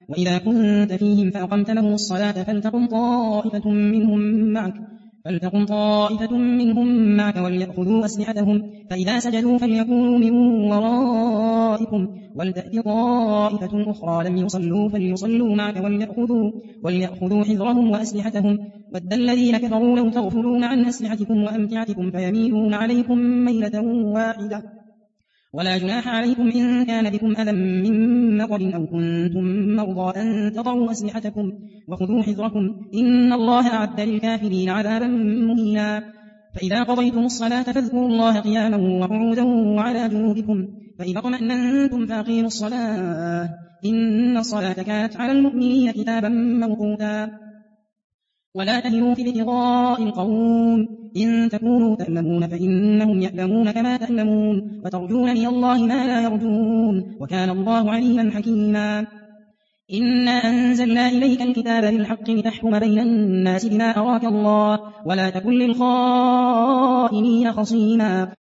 وإذا كنت فيهم فأقمت لهم الصلاة فلتقم طائفة منهم معك وليأخذوا أسلحتهم فإذا سجدوا فليكونوا من ورائكم ولتأت طائفة أخرى لم يصلوا فليصلوا معك وليأخذوا حذرهم وأسلحتهم ود الذين كفروا لو تغفلون عن أسلحتكم وأمتعتكم فيميلون عليكم ميلة واحدة ولا جناح عليكم إن كان بكم أذى من مطر أو كنتم مرضى أن تضعوا أسلحتكم وخذوا حذركم إن الله أعد للكافرين عذابا مهينا فإذا قضيتم الصلاة فاذكروا الله قياما وقعودا وعلى جنوبكم فإذا اطمأننتم فأقيموا الصلاة إن الصلاة كانت على المؤمنين كتابا موقوتا ولا تهنوا في ابتغاء القوم إن تكونوا تألمون فإنهم يألمون كما تألمون وترجون من الله ما لا يرجون وكان الله عليما حكيما إنا أنزلنا إليك الكتاب بالحق لتحكم بين الناس بما أراك الله ولا تكن للخائنين خصيما